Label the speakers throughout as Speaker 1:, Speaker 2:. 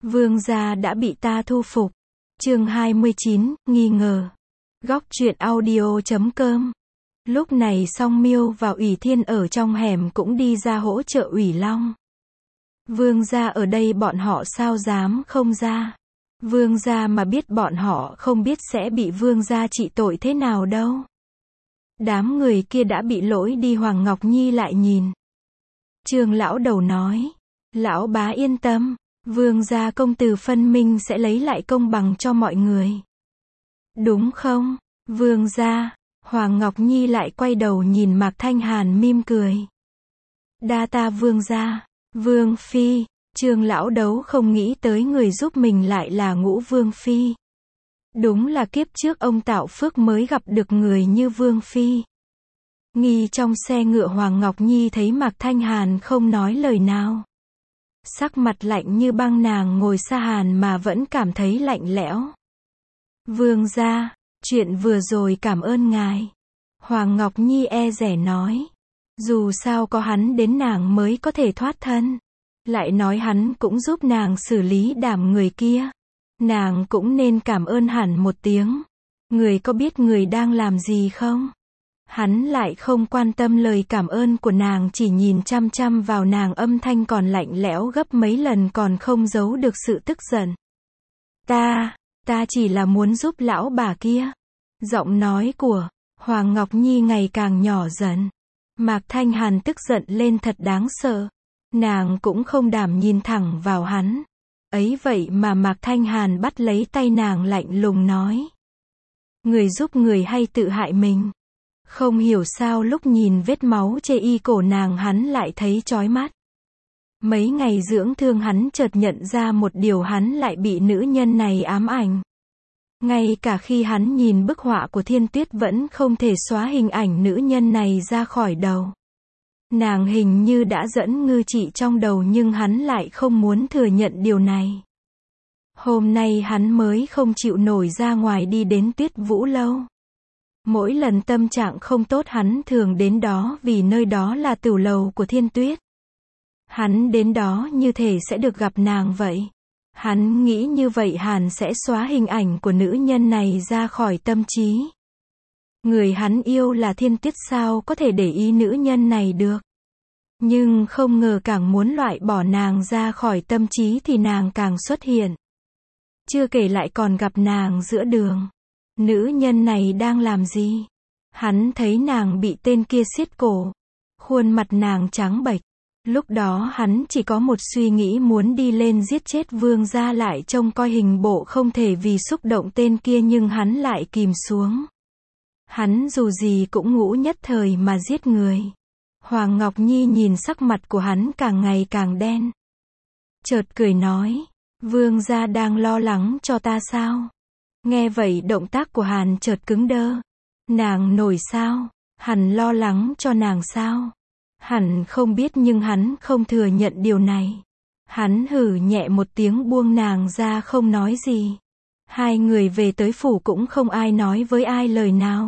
Speaker 1: Vương gia đã bị ta thu phục. Chương 29, nghi ngờ. Góc truyện audio.com. Lúc này Song Miêu và Ủy Thiên ở trong hẻm cũng đi ra hỗ trợ Ủy Long. Vương gia ở đây bọn họ sao dám không ra. Vương gia mà biết bọn họ không biết sẽ bị vương gia trị tội thế nào đâu. Đám người kia đã bị lỗi đi. Hoàng Ngọc Nhi lại nhìn. Trương lão đầu nói. Lão bá yên tâm. Vương gia công từ phân minh sẽ lấy lại công bằng cho mọi người. Đúng không, vương gia? Hoàng Ngọc Nhi lại quay đầu nhìn Mạc Thanh Hàn mỉm cười. Đa tạ vương gia. Vương phi. Trương lão đấu không nghĩ tới người giúp mình lại là Ngũ vương phi. Đúng là kiếp trước ông tạo phước mới gặp được người như vương phi. Nghi trong xe ngựa Hoàng Ngọc Nhi thấy Mạc Thanh Hàn không nói lời nào. Sắc mặt lạnh như băng, nàng ngồi xa Hàn mà vẫn cảm thấy lạnh lẽo. Vương gia, chuyện vừa rồi cảm ơn ngài. Hoàng Ngọc Nhi e dè nói. Dù sao có hắn đến nàng mới có thể thoát thân. Lại nói hắn cũng giúp nàng xử lý đám người kia. Nàng cũng nên cảm ơn hẳn một tiếng. Người có biết người đang làm gì không? Hắn lại không quan tâm lời cảm ơn của nàng, chỉ nhìn chăm chăm vào nàng, âm thanh còn lạnh lẽo gấp mấy lần, còn không giấu được sự tức giận. Ta chỉ là muốn giúp lão bà kia. Giọng nói của Hoàng Ngọc Nhi ngày càng nhỏ dần. Mạc Thanh Hàn tức giận lên thật đáng sợ. Nàng cũng không đảm nhìn thẳng vào hắn. Ấy vậy mà Mạc Thanh Hàn bắt lấy tay nàng lạnh lùng nói. Người giúp người hay tự hại mình? Không hiểu sao lúc nhìn vết máu chê y cổ nàng hắn lại thấy chói mắt. Mấy ngày dưỡng thương hắn chợt nhận ra một điều, hắn lại bị nữ nhân này ám ảnh. Ngay cả khi hắn nhìn bức họa của Thiên Tuyết vẫn không thể xóa hình ảnh nữ nhân này ra khỏi đầu. Nàng hình như đã dẫn ngư trị trong đầu nhưng hắn lại không muốn thừa nhận điều này. Hôm nay hắn mới không chịu nổi ra ngoài đi đến Tuyết Vũ Lâu. Mỗi lần tâm trạng không tốt hắn thường đến đó vì nơi đó là tửu lầu của Thiên Tuyết. Hắn đến đó như thể sẽ được gặp nàng vậy. Hắn nghĩ như vậy hẳn sẽ xóa hình ảnh của nữ nhân này ra khỏi tâm trí. Người hắn yêu là Thiên Tuyết, sao có thể để ý nữ nhân này được. Nhưng không ngờ càng muốn loại bỏ nàng ra khỏi tâm trí thì nàng càng xuất hiện. Chưa kể lại còn gặp nàng giữa đường. Nữ nhân này đang làm gì? Hắn thấy nàng bị tên kia siết cổ. Khuôn mặt nàng trắng bệch. Lúc đó hắn chỉ có một suy nghĩ muốn đi lên giết chết vương gia, lại trông coi hình bộ không thể vì xúc động tên kia nhưng hắn lại kìm xuống. Hắn dù gì cũng ngũ nhất thời mà giết người. Hoàng Ngọc Nhi nhìn sắc mặt của hắn càng ngày càng đen. Chợt cười nói. Vương gia đang lo lắng cho ta sao? Nghe vậy động tác của Hàn chợt cứng đơ. Nàng nổi sao? Hắn lo lắng cho nàng sao? Hắn không biết nhưng hắn không thừa nhận điều này. Hắn hừ nhẹ một tiếng buông nàng ra không nói gì. Hai người về tới phủ cũng không ai nói với ai lời nào.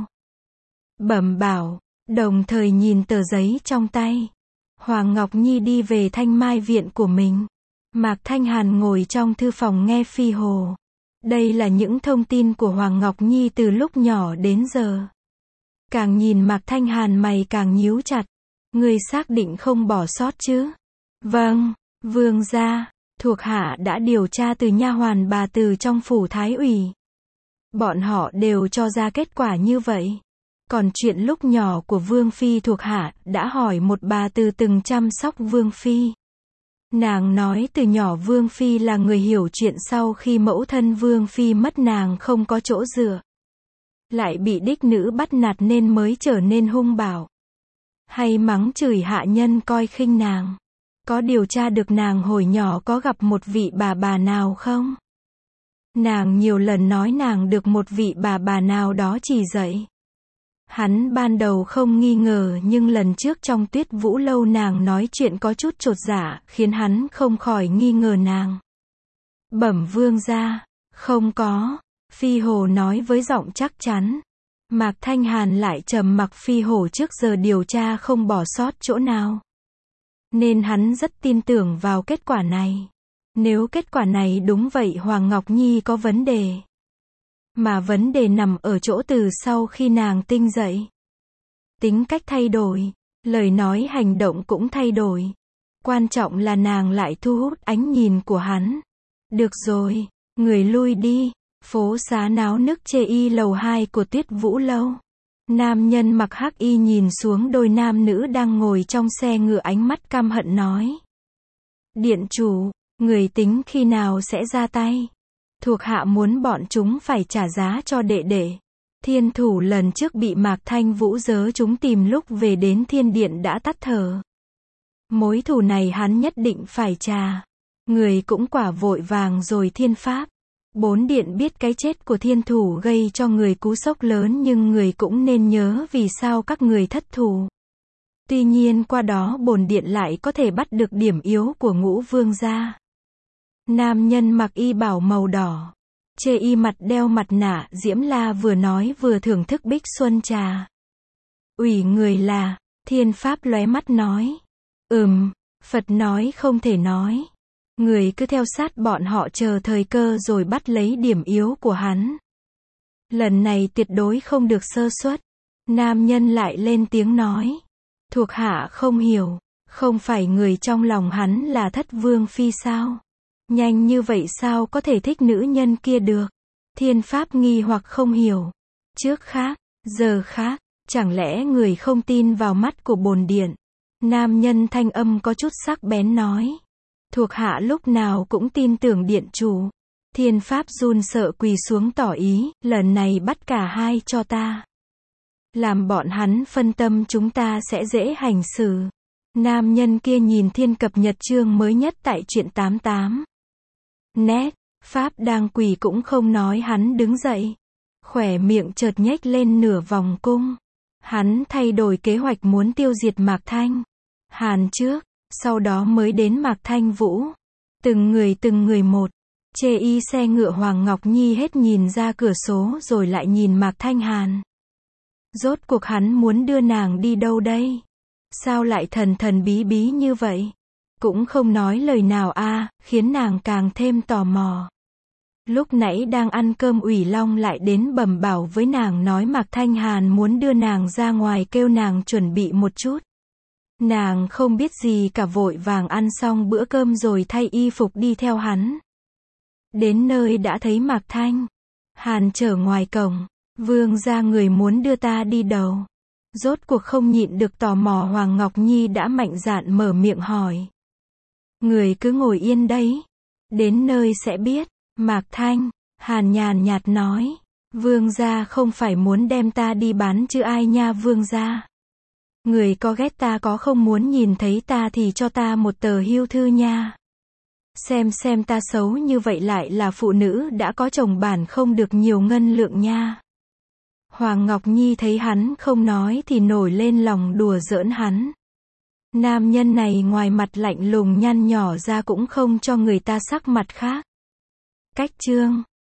Speaker 1: Bẩm bảo, đồng thời nhìn tờ giấy trong tay. Hoàng Ngọc Nhi đi về Thanh Mai viện của mình. Mạc Thanh Hàn ngồi trong thư phòng nghe phi hồ. Đây là những thông tin của Hoàng Ngọc Nhi từ lúc nhỏ đến giờ. Càng nhìn Mạc Thanh Hàn mày càng nhíu chặt. Người xác định không bỏ sót chứ? Vâng, vương gia, thuộc hạ đã điều tra từ nha hoàn bà từ trong phủ Thái ủy. Bọn họ đều cho ra kết quả như vậy. Còn chuyện lúc nhỏ của vương phi thuộc hạ đã hỏi một bà từ từng chăm sóc vương phi. Nàng nói từ nhỏ vương phi là người hiểu chuyện, sau khi mẫu thân vương phi mất nàng không có chỗ dựa. Lại bị đích nữ bắt nạt nên mới trở nên hung bạo. Hay mắng chửi hạ nhân coi khinh nàng. Có điều tra được nàng hồi nhỏ có gặp một vị bà nào không? Nàng nhiều lần nói nàng được một vị bà nào đó chỉ dạy. Hắn ban đầu không nghi ngờ nhưng lần trước trong Tuyết Vũ Lâu nàng nói chuyện có chút chột dạ, khiến hắn không khỏi nghi ngờ nàng. Bẩm vương gia, không có. Phi hồ nói với giọng chắc chắn. Mạc Thanh Hàn lại trầm mặc. Phi hổ trước giờ điều tra không bỏ sót chỗ nào. Nên hắn rất tin tưởng vào kết quả này. Nếu kết quả này đúng vậy Hoàng Ngọc Nhi có vấn đề. Mà vấn đề nằm ở chỗ từ sau khi nàng tỉnh dậy. Tính cách thay đổi, lời nói hành động cũng thay đổi. Quan trọng là nàng lại thu hút ánh nhìn của hắn. Được rồi, người lui đi. Phố xá náo nức chê y lầu 2 của Tuyết Vũ Lâu. Nam nhân mặc hắc y nhìn xuống đôi nam nữ đang ngồi trong xe ngựa, ánh mắt căm hận nói. Điện chủ, người tính khi nào sẽ ra tay? Thuộc hạ muốn bọn chúng phải trả giá cho đệ đệ. Thiên thủ lần trước bị Mạc Thanh Vũ giớ chúng tìm lúc về đến thiên điện đã tắt thở. Mối thù này hắn nhất định phải trả. Người cũng quả vội vàng rồi. Thiên pháp. Bốn điện biết cái chết của thiên thủ gây cho người cú sốc lớn, nhưng người cũng nên nhớ vì sao các người thất thủ. Tuy nhiên qua đó bổn điện lại có thể bắt được điểm yếu của Ngũ Vương gia. Nam nhân mặc y bào màu đỏ, chê y mặt đeo mặt nạ diễm la vừa nói vừa thưởng thức bích xuân trà. Ủy người là, thiên pháp lóe mắt nói. Phật nói không thể nói. Người cứ theo sát bọn họ chờ thời cơ rồi bắt lấy điểm yếu của hắn. Lần này tuyệt đối không được sơ suất. Nam nhân lại lên tiếng nói. Thuộc hạ không hiểu, không phải người trong lòng hắn là Thất Vương phi sao? Nhanh như vậy sao có thể thích nữ nhân kia được? Thiên pháp nghi hoặc không hiểu. Trước khác, giờ khác, chẳng lẽ người không tin vào mắt của bổn điện? Nam nhân thanh âm có chút sắc bén nói. Thuộc hạ lúc nào cũng tin tưởng điện chủ. Thiên pháp run sợ quỳ xuống tỏ ý, lần này bắt cả hai cho ta. Làm bọn hắn phân tâm chúng ta sẽ dễ hành xử. Nam nhân kia nhìn thiên cập nhật chương mới nhất tại truyện 88. Nét, pháp đang quỳ cũng không nói, hắn đứng dậy. Khỏe miệng chợt nhếch lên nửa vòng cung. Hắn thay đổi kế hoạch muốn tiêu diệt Mạc Thanh Hàn trước, sau đó mới đến Mạc Thanh Vũ. Từng người một. Chê y xe ngựa Hoàng Ngọc Nhi hết nhìn ra cửa sổ rồi lại nhìn Mạc Thanh Hàn. Rốt cuộc hắn muốn đưa nàng đi đâu đây? Sao lại thần thần bí bí như vậy? Cũng không nói lời nào khiến nàng càng thêm tò mò. Lúc nãy đang ăn cơm Ủy Long lại đến bẩm bảo với nàng nói Mạc Thanh Hàn muốn đưa nàng ra ngoài, kêu nàng chuẩn bị một chút. Nàng không biết gì cả, vội vàng ăn xong bữa cơm rồi thay y phục đi theo hắn. Đến nơi đã thấy Mạc Thanh Hàn chờ ngoài cổng. Vương gia, người muốn đưa ta đi đâu? Rốt cuộc không nhịn được tò mò, Hoàng Ngọc Nhi đã mạnh dạn mở miệng hỏi. Người cứ ngồi yên đấy. Đến nơi sẽ biết. Mạc Thanh Hàn nhàn nhạt nói. Vương gia không phải muốn đem ta đi bán chứ ai nha vương gia. Người có ghét ta có không muốn nhìn thấy ta thì cho ta một tờ hưu thư nha. Xem ta xấu như vậy lại là phụ nữ đã có chồng bản không được nhiều ngân lượng nha. Hoàng Ngọc Nhi thấy hắn không nói thì nổi lên lòng đùa giỡn hắn. Nam nhân này ngoài mặt lạnh lùng nhăn nhỏ ra cũng không cho người ta sắc mặt khác. Cách chương